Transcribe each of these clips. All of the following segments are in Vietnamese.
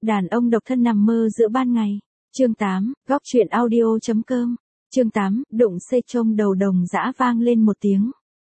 Đàn ông độc thân nằm mơ giữa ban ngày. Chương 8, góc truyện audio.com. Chương 8, đụng xe trông đầu Đồng Dã vang lên một tiếng.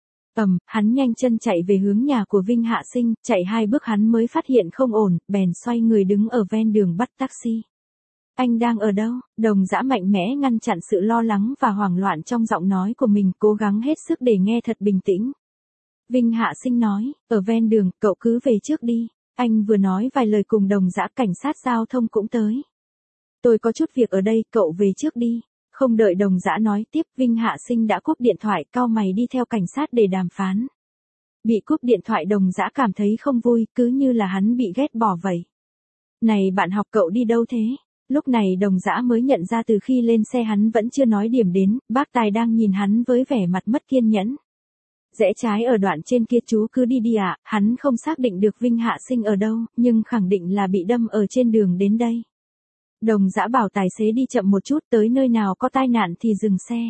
Hắn nhanh chân chạy về hướng nhà của Vinh Hạ Sinh, chạy 2 bước hắn mới phát hiện không ổn, bèn xoay người đứng ở ven đường bắt taxi. Anh đang ở đâu? Đồng Dã mạnh mẽ ngăn chặn sự lo lắng và hoảng loạn trong giọng nói của mình, cố gắng hết sức để nghe thật bình tĩnh. Vinh Hạ Sinh nói, ở ven đường, cậu cứ về trước đi. Anh vừa nói vài lời cùng Đồng Dã, cảnh sát giao thông cũng tới. Tôi có chút việc ở đây, cậu về trước đi. Không đợi Đồng Dã nói tiếp, Vinh Hạ Sinh đã cúp điện thoại, cau mày đi theo cảnh sát để đàm phán. Bị cúp điện thoại Đồng Dã cảm thấy không vui, cứ như là hắn bị ghét bỏ vậy. Này bạn học, cậu đi đâu thế? Lúc này Đồng Dã mới nhận ra từ khi lên xe hắn vẫn chưa nói điểm đến, bác tài đang nhìn hắn với vẻ mặt mất kiên nhẫn. Rẽ trái ở đoạn trên kia, chú cứ đi đi ạ. Hắn không xác định được Vinh Hạ Sinh ở đâu, nhưng khẳng định là bị đâm ở trên đường đến đây. Đồng Dã bảo tài xế đi chậm một chút, tới nơi nào có tai nạn thì dừng xe.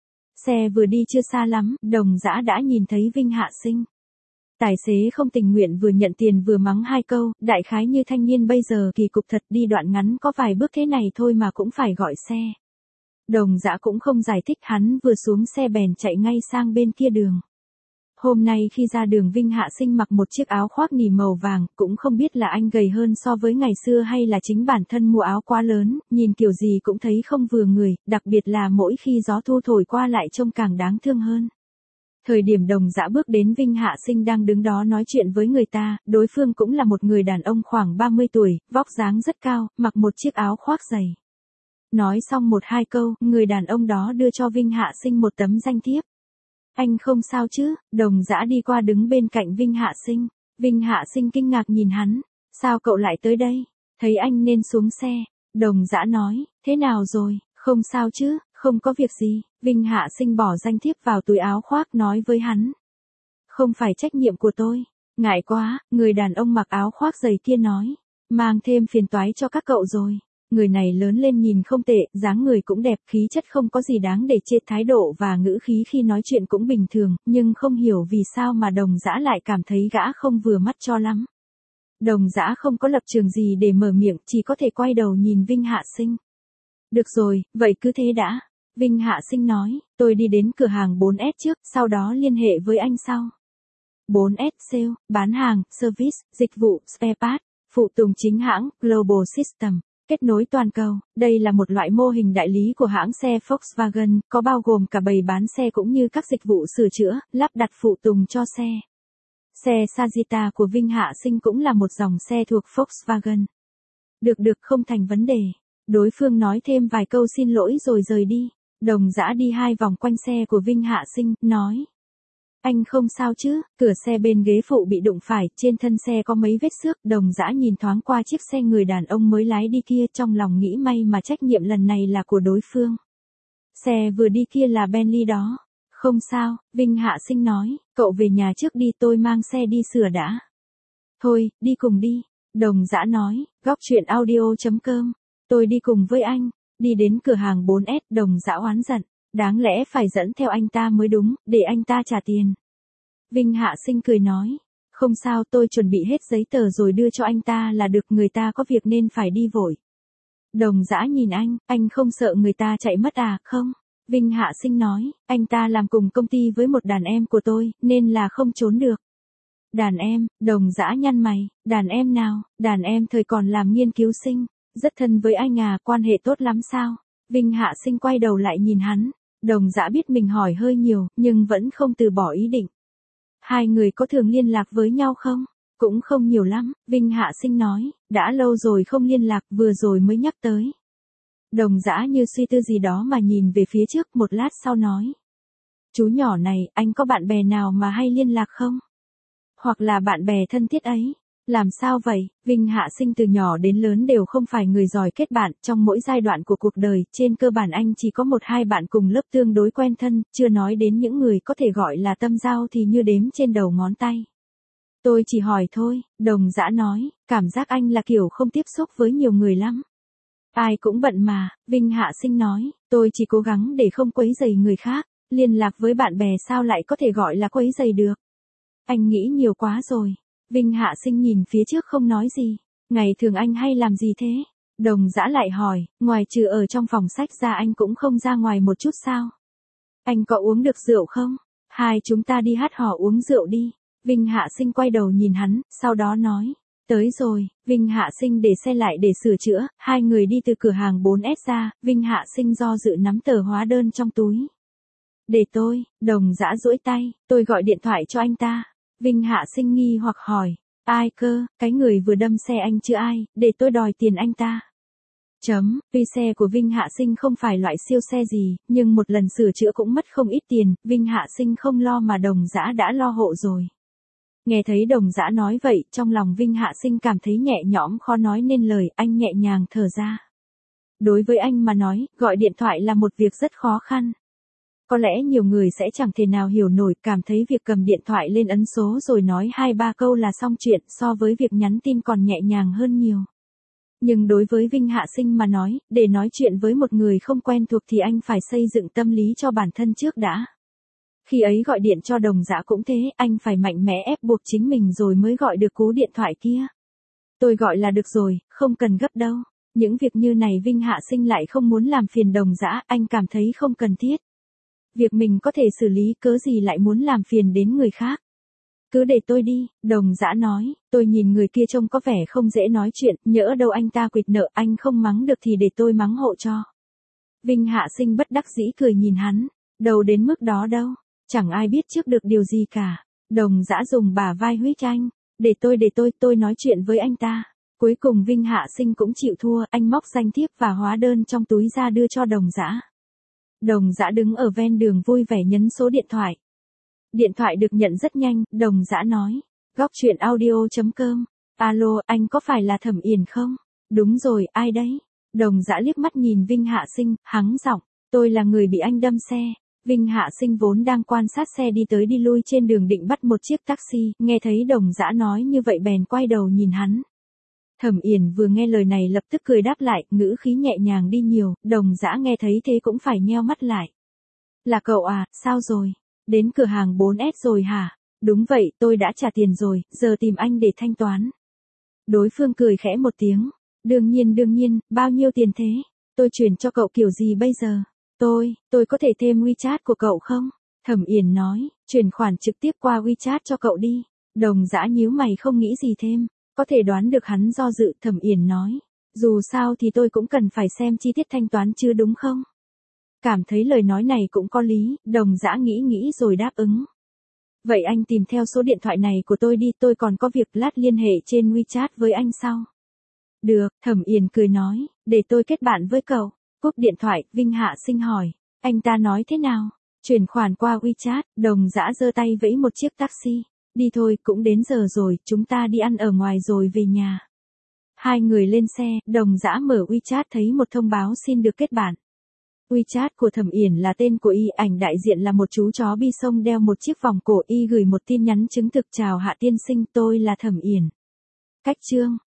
Xe vừa đi chưa xa lắm, Đồng Dã đã nhìn thấy Vinh Hạ Sinh. Tài xế không tình nguyện vừa nhận tiền vừa mắng 2 câu, đại khái như thanh niên bây giờ kỳ cục thật, đi đoạn ngắn có vài bước thế này thôi mà cũng phải gọi xe. Đồng Dã cũng không giải thích, hắn vừa xuống xe bèn chạy ngay sang bên kia đường. Hôm nay khi ra đường Vinh Hạ Sinh mặc một chiếc áo khoác nỉ màu vàng, cũng không biết là anh gầy hơn so với ngày xưa hay là chính bản thân mua áo quá lớn, nhìn kiểu gì cũng thấy không vừa người, đặc biệt là mỗi khi gió thu thổi qua lại trông càng đáng thương hơn. Thời điểm Đồng Dã bước đến, Vinh Hạ Sinh đang đứng đó nói chuyện với người ta, đối phương cũng là một người đàn ông khoảng 30 tuổi, vóc dáng rất cao, mặc một chiếc áo khoác dày. Nói xong 1-2 câu, người đàn ông đó đưa cho Vinh Hạ Sinh một tấm danh thiếp. Anh không sao chứ? Đồng Dã đi qua đứng bên cạnh Vinh Hạ Sinh. Vinh Hạ Sinh kinh ngạc nhìn hắn. Sao cậu lại tới đây? Thấy anh nên xuống xe. Đồng Dã nói, thế nào rồi? Không sao chứ? Không có việc gì. Vinh Hạ Sinh bỏ danh thiếp vào túi áo khoác nói với hắn. Không phải trách nhiệm của tôi. Ngại quá, người đàn ông mặc áo khoác dày kia nói. Mang thêm phiền toái cho các cậu rồi. Người này lớn lên nhìn không tệ, dáng người cũng đẹp, khí chất không có gì đáng để chê, thái độ và ngữ khí khi nói chuyện cũng bình thường, nhưng không hiểu vì sao mà Đồng Dã lại cảm thấy gã không vừa mắt cho lắm. Đồng Dã không có lập trường gì để mở miệng, chỉ có thể quay đầu nhìn Vinh Hạ Sinh. Được rồi, vậy cứ thế đã. Vinh Hạ Sinh nói, tôi đi đến cửa hàng 4S trước, sau đó liên hệ với anh sau. 4S Sale, bán hàng, service, dịch vụ, spare part, phụ tùng chính hãng, Global System. Kết nối toàn cầu, đây là một loại mô hình đại lý của hãng xe Volkswagen, có bao gồm cả bày bán xe cũng như các dịch vụ sửa chữa, lắp đặt phụ tùng cho xe. Xe Sagitta của Vinh Hạ Sinh cũng là một dòng xe thuộc Volkswagen. Được, không thành vấn đề. Đối phương nói thêm vài câu xin lỗi rồi rời đi. Đồng Dã đi 2 vòng quanh xe của Vinh Hạ Sinh, nói. Anh không sao chứ? Cửa xe bên ghế phụ bị đụng phải, trên thân xe có mấy vết xước. Đồng Dã nhìn thoáng qua chiếc xe người đàn ông mới lái đi kia, trong lòng nghĩ may mà trách nhiệm lần này là của đối phương. Xe vừa đi kia là Bentley đó. Không sao, Vinh Hạ Sinh nói, cậu về nhà trước đi, tôi mang xe đi sửa đã. Thôi, đi cùng đi. Đồng Dã nói, góc truyện audio.com. Tôi đi cùng với anh. Đi đến cửa hàng 4S, Đồng Dã oán giận. Đáng lẽ phải dẫn theo anh ta mới đúng, để anh ta trả tiền. Vinh Hạ Sinh cười nói, không sao, tôi chuẩn bị hết giấy tờ rồi đưa cho anh ta là được, người ta có việc nên phải đi vội. Đồng Dã nhìn anh không sợ người ta chạy mất à? Không. Vinh Hạ Sinh nói, anh ta làm cùng công ty với một đàn em của tôi, nên là không trốn được. Đàn em? Đồng Dã nhăn mày, đàn em nào? Đàn em thời còn làm nghiên cứu sinh, rất thân với anh à, quan hệ tốt lắm sao? Vinh Hạ Sinh quay đầu lại nhìn hắn. Đồng Dã biết mình hỏi hơi nhiều, nhưng vẫn không từ bỏ ý định. Hai người có thường liên lạc với nhau không? Cũng không nhiều lắm, Vinh Hạ Sinh nói, đã lâu rồi không liên lạc, vừa rồi mới nhắc tới. Đồng Dã như suy tư gì đó mà nhìn về phía trước, một lát sau nói. Chú nhỏ này, anh có bạn bè nào mà hay liên lạc không? Hoặc là bạn bè thân thiết ấy? Làm sao vậy? Vinh Hạ Sinh từ nhỏ đến lớn đều không phải người giỏi kết bạn, trong mỗi giai đoạn của cuộc đời, trên cơ bản anh chỉ có 1-2 bạn cùng lớp tương đối quen thân, chưa nói đến những người có thể gọi là tâm giao thì như đếm trên đầu ngón tay. Tôi chỉ hỏi thôi, Đồng Dã nói, cảm giác anh là kiểu không tiếp xúc với nhiều người lắm. Ai cũng bận mà, Vinh Hạ Sinh nói, tôi chỉ cố gắng để không quấy rầy người khác, liên lạc với bạn bè sao lại có thể gọi là quấy rầy được. Anh nghĩ nhiều quá rồi. Vinh Hạ Sinh nhìn phía trước không nói gì. Ngày thường anh hay làm gì thế? Đồng Dã lại hỏi, ngoài trừ ở trong phòng sách ra anh cũng không ra ngoài một chút sao? Anh có uống được rượu không? Hai chúng ta đi hát hò uống rượu đi. Vinh Hạ Sinh quay đầu nhìn hắn, sau đó nói. Tới rồi, Vinh Hạ Sinh để xe lại để sửa chữa, hai người đi từ cửa hàng 4S ra, Vinh Hạ Sinh do dự nắm tờ hóa đơn trong túi. Để tôi, Đồng Dã duỗi tay, tôi gọi điện thoại cho anh ta. Vinh Hạ Sinh nghi hoặc hỏi, ai cơ, cái người vừa đâm xe anh chứ ai, để tôi đòi tiền anh ta. Tuy xe của Vinh Hạ Sinh không phải loại siêu xe gì, nhưng một lần sửa chữa cũng mất không ít tiền, Vinh Hạ Sinh không lo mà Đồng Dã đã lo hộ rồi. Nghe thấy Đồng Dã nói vậy, trong lòng Vinh Hạ Sinh cảm thấy nhẹ nhõm khó nói nên lời, anh nhẹ nhàng thở ra. Đối với anh mà nói, gọi điện thoại là một việc rất khó khăn. Có lẽ nhiều người sẽ chẳng thể nào hiểu nổi, cảm thấy việc cầm điện thoại lên ấn số rồi nói 2-3 câu là xong chuyện, so với việc nhắn tin còn nhẹ nhàng hơn nhiều. Nhưng đối với Vinh Hạ Sinh mà nói, để nói chuyện với một người không quen thuộc thì anh phải xây dựng tâm lý cho bản thân trước đã. Khi ấy gọi điện cho Đồng Dã cũng thế, anh phải mạnh mẽ ép buộc chính mình rồi mới gọi được cú điện thoại kia. Tôi gọi là được rồi, không cần gấp đâu. Những việc như này Vinh Hạ Sinh lại không muốn làm phiền Đồng Dã, anh cảm thấy không cần thiết. Việc mình có thể xử lý cớ gì lại muốn làm phiền đến người khác. Cứ để tôi đi, Đồng Dã nói, tôi nhìn người kia trông có vẻ không dễ nói chuyện, nhỡ đâu anh ta quỵt nợ, anh không mắng được thì để tôi mắng hộ cho. Vinh Hạ Sinh bất đắc dĩ cười nhìn hắn, đâu đến mức đó đâu, chẳng ai biết trước được điều gì cả. Đồng Dã dùng bả vai huých anh, để tôi nói chuyện với anh ta. Cuối cùng Vinh Hạ Sinh cũng chịu thua, anh móc danh thiếp và hóa đơn trong túi ra đưa cho Đồng Dã. Đồng Dã đứng ở ven đường vui vẻ nhấn số điện thoại. Điện thoại được nhận rất nhanh, Đồng Dã nói. Góc chuyện audio.com. Alo, anh có phải là Thẩm Yển không? Đúng rồi, ai đấy? Đồng Dã liếc mắt nhìn Vinh Hạ Sinh, hắng giọng. Tôi là người bị anh đâm xe. Vinh Hạ Sinh vốn đang quan sát xe đi tới đi lui trên đường định bắt một chiếc taxi, nghe thấy Đồng Dã nói như vậy bèn quay đầu nhìn hắn. Thẩm Yển vừa nghe lời này lập tức cười đáp lại, ngữ khí nhẹ nhàng đi nhiều, Đồng Dã nghe thấy thế cũng phải nheo mắt lại. Là cậu à, sao rồi? Đến cửa hàng 4S rồi hả? Đúng vậy, tôi đã trả tiền rồi, giờ tìm anh để thanh toán. Đối phương cười khẽ một tiếng. Đương nhiên, bao nhiêu tiền thế? Tôi chuyển cho cậu kiểu gì bây giờ? Tôi có thể thêm WeChat của cậu không? Thẩm Yển nói, chuyển khoản trực tiếp qua WeChat cho cậu đi. Đồng Dã nhíu mày không nghĩ gì thêm. Có thể đoán được hắn do dự, Thẩm Yển nói. Dù sao thì tôi cũng cần phải xem chi tiết thanh toán chứ đúng không? Cảm thấy lời nói này cũng có lý, Đồng Dã nghĩ rồi đáp ứng. Vậy anh tìm theo số điện thoại này của tôi đi, tôi còn có việc lát liên hệ trên WeChat với anh sau. Được, Thẩm Yển cười nói, để tôi kết bạn với cậu. Cúp điện thoại, Vinh Hạ Sinh hỏi, anh ta nói thế nào? Chuyển khoản qua WeChat, Đồng Dã giơ tay vẫy một chiếc taxi. Đi thôi, cũng đến giờ rồi, chúng ta đi ăn ở ngoài rồi về nhà. Hai người lên xe, Đồng Dã mở WeChat thấy một thông báo xin được kết bạn. WeChat của Thẩm Yển là tên của y, ảnh đại diện là một chú chó bi sông đeo một chiếc vòng cổ, y gửi một tin nhắn chứng thực chào Hạ tiên sinh, tôi là Thẩm Yển. Cách chương